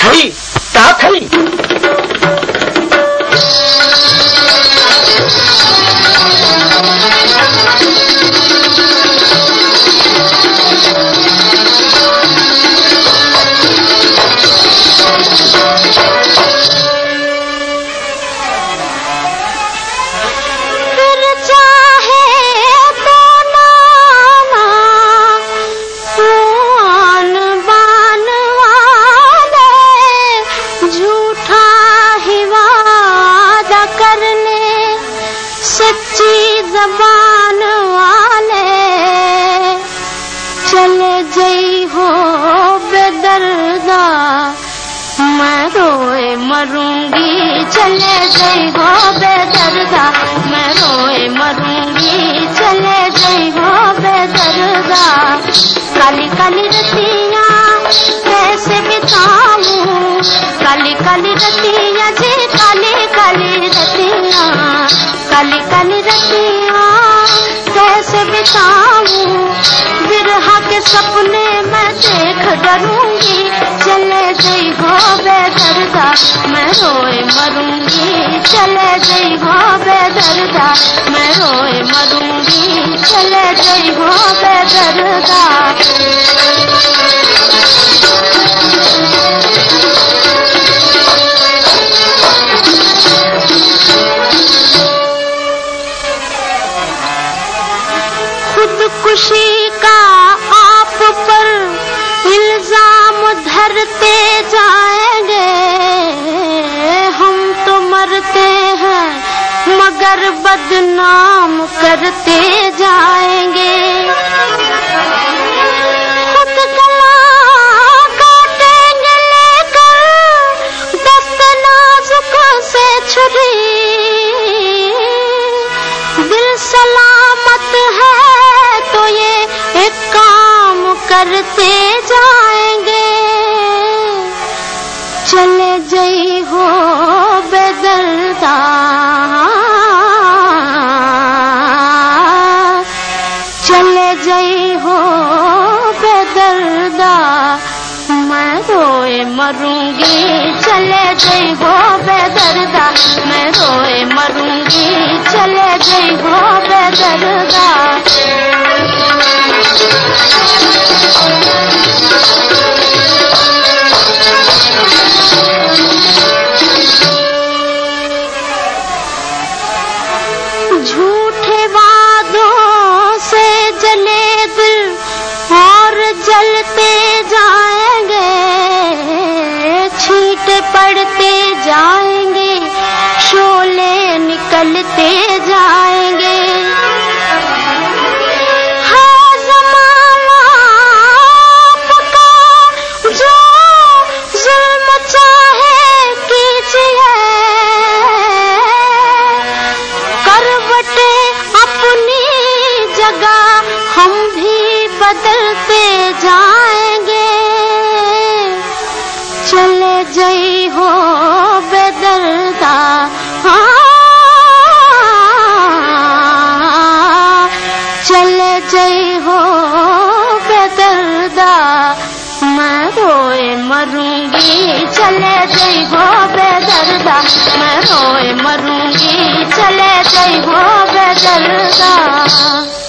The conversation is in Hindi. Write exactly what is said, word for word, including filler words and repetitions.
थई ता थई जबान वाले चले जई हो बेदर्दा मैं रोए मरूंगी चले जई हो बेदर्दा मैं रोए मरूंगी चले जई हो बेदर्दा काली काली रतियां कैसे बिताऊं काली काली रतियां जी काली काली रतियां काली काली रतियां कैसे बिताऊं बिरहा के सपने मैं देख डरूंगी चले गई हो बेदर्दा मैं रोए मरूंगी चले गई हो बेदर्दा मैं रोए मरूंगी चले गई हो बेदर्दा खुदकुशी का आप पर इल्जाम धरते जाएंगे हम तो मरते हैं मगर बदनाम करते जाएंगे खुद गला काटेंगे लेकर दस्त नाजुक से छुरी दिल सलामत है तो ये एक काम करते जाएंगे चले जई हो बेदर्दा चले जई हो बेदर्दा मैं रोए मरूंगी चले जई हो बेदर्दा मैं रोए मरूंगी चले जई हो बेदर्दा झूठे वादों से जले दिल और जलते जाएंगे छींटे पड़ते जाएंगे शोले निकलते जाएंगे बदलते जाएंगे चले जई हो बेदर्दा चले जई हो बेदर्दा मैं रोए मरूंगी चले जई हो बेदर्दा मैं रोए मरूंगी चले जई हो बेदर्दा